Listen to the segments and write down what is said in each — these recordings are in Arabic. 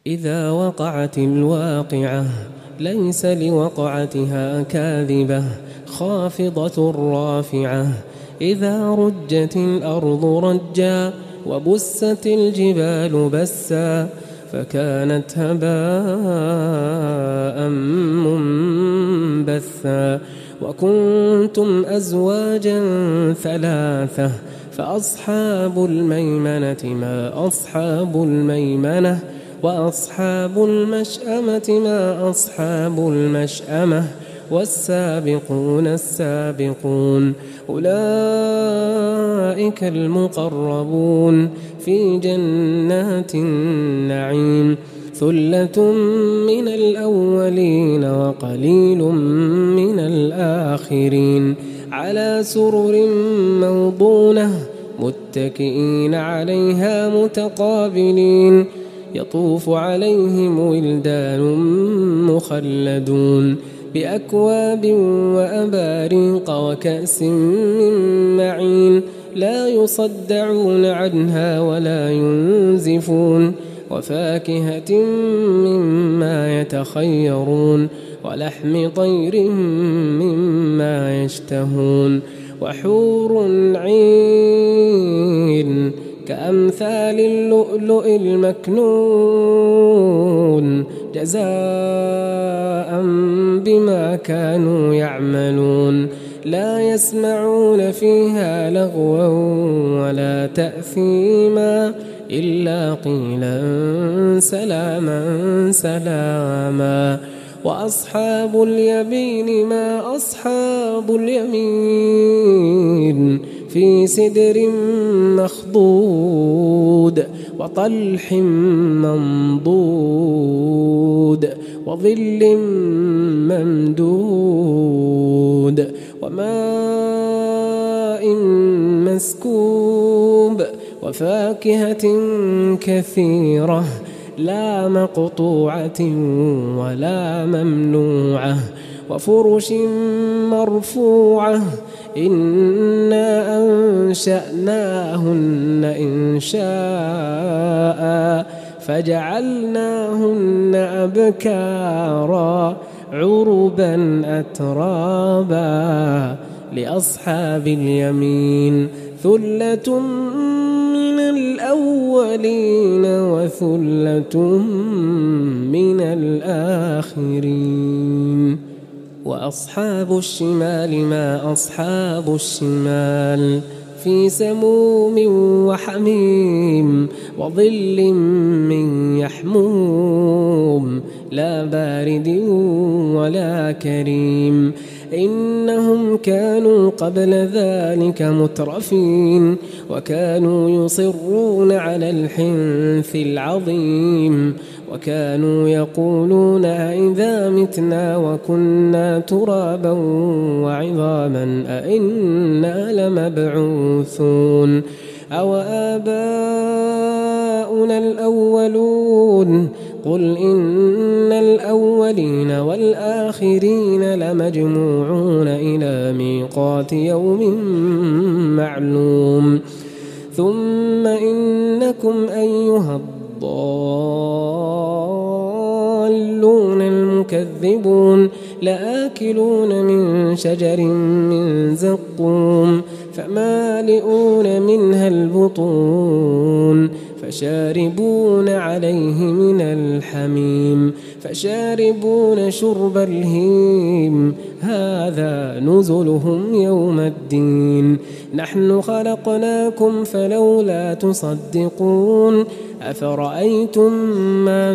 إذا وقعت الواقعة ليس لوقعتها كاذبة خافضة رافعة إذا رجت الأرض رجا وبست الجبال بسا فكانت هباء منبثا وكنتم أزواجا ثلاثة فأصحاب الميمنة ما أصحاب الميمنة وأصحاب المشأمة ما أصحاب المشأمة والسابقون السابقون أولئك المقربون في جنات النعيم ثلة من الأولين وقليل من الآخرين على سرر موضونة متكئين عليها متقابلين يطوف عليهم ولدان مخلدون بأكواب وأباريق وكأس من معين لا يصدعون عنها ولا ينزفون وفاكهة مما يتخيرون ولحم طير مما يشتهون وحور عين كأمثال اللؤلؤ المكنون جزاء بما كانوا يعملون لا يسمعون فيها لغوا ولا تأثيما إلا قيلا سلاما سلاما وأصحاب اليمين ما أصحاب اليمين في سدر مخضود وطلح منضود وظل ممدود وماء مسكوب وفاكهة كثيرة لا مقطوعة ولا ممنوعة وفرش مرفوعة إنا أنشأناهن إنشاء فجعلناهن أبكارا عربا أترابا لأصحاب اليمين ثلة من الأولين وثلة من الآخرين وأصحاب الشمال ما أصحاب الشمال في سموم وحميم وظل من يحموم لا بارد ولا كريم إنهم كانوا قبل ذلك مترفين وكانوا يصرون على الحنث العظيم وكانوا يقولون أئذا متنا وكنا ترابا وعظاما أئنا لمبعوثون أو آباؤنا الأولون قل إن الأولين والآخرين لمجموعون إلى ميقات يوم معلوم ثم إنكم أيها الضالون المكذبون لآكلون من شجر من زقوم فمالئون منها البطون فشاربون عليه من الحميم فشاربون شرب الهيم هذا نزلهم يوم الدين نحن خلقناكم فلولا تصدقون أفرأيتم ما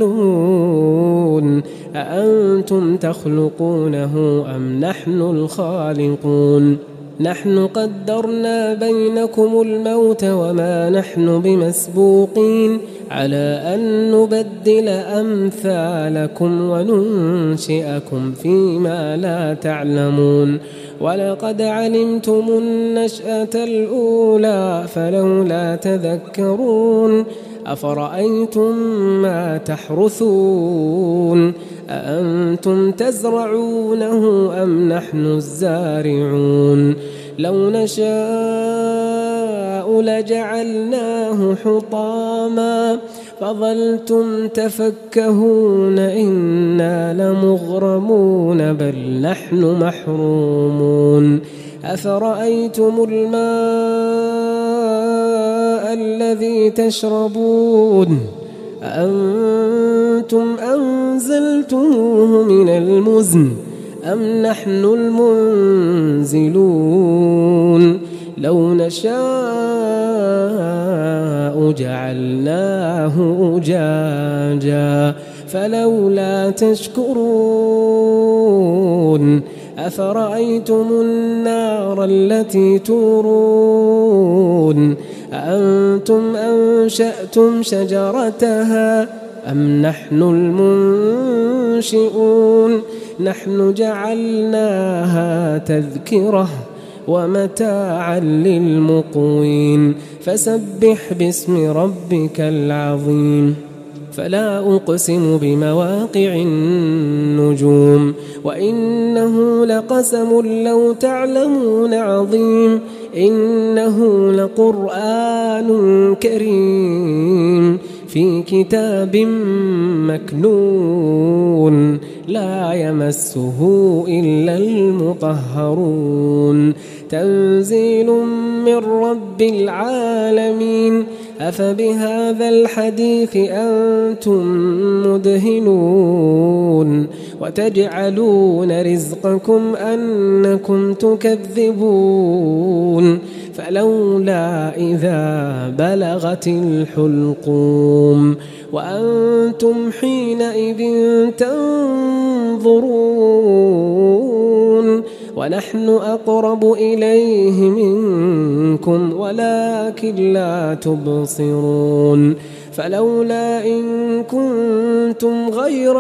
تمنون أأنتم تخلقونه أم نحن الخالقون نحن قدرنا بينكم الموت وما نحن بمسبوقين على أن نبدل أمثالكم وننشئكم فيما لا تعلمون ولقد علمتم النشأة الأولى فلولا تذكرون أفرأيتم ما تحرثون أأنتم تزرعونه أم نحن الزارعون لو نشاء نشاء لجعلناه حطاما فظلتم تفكهون إنا لمغرمون بل نحن محرومون أفرأيتم الماء الذي تشربون أأنتم أنزلتموه من المزن أم نحن المنزلون لو نشاء جعلناه أجاجا فلولا تشكرون أفرأيتم النار التي تورون أأنتم أنشأتم شجرتها أم نحن المنشئون نحن جعلناها تذكرة ومتاعا للمقوين فسبح باسم ربك العظيم فلا أقسم بمواقع النجوم وإنه لقسم لو تعلمون عظيم إنه لقرآن كريم في كتاب مكنون لا يمسه إلا المطهرون تنزيل من رب العالمين أفبهذا الحديث أنتم مدهنون وتجعلون رزقكم أنكم تكذبون فلولا إذا بلغت الحلقوم وأنتم حينئذ تنظرون ونحن أقرب إليه منكم ولكن لا تبصرون فلولا إن كنتم غير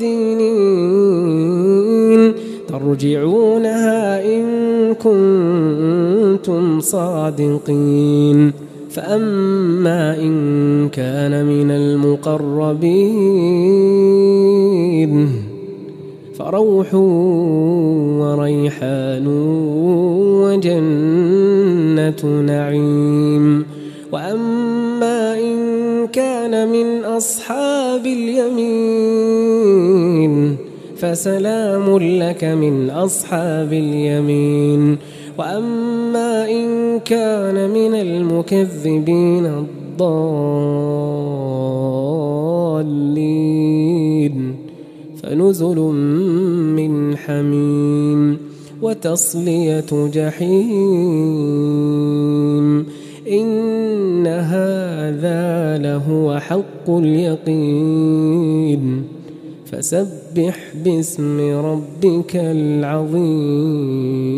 مدينين ترجعونها إن كنتم صادقين فأما إن كان من المقربين فروح وريحان وجنة نعيم وأما إن كان من أصحاب اليمين فسلام لك من أصحاب اليمين وأما إن كان من المكذبين الضالين فنزل من حميم وتصلية جحيم إن هذا لهو حق اليقين فسبح باسم ربك العظيم.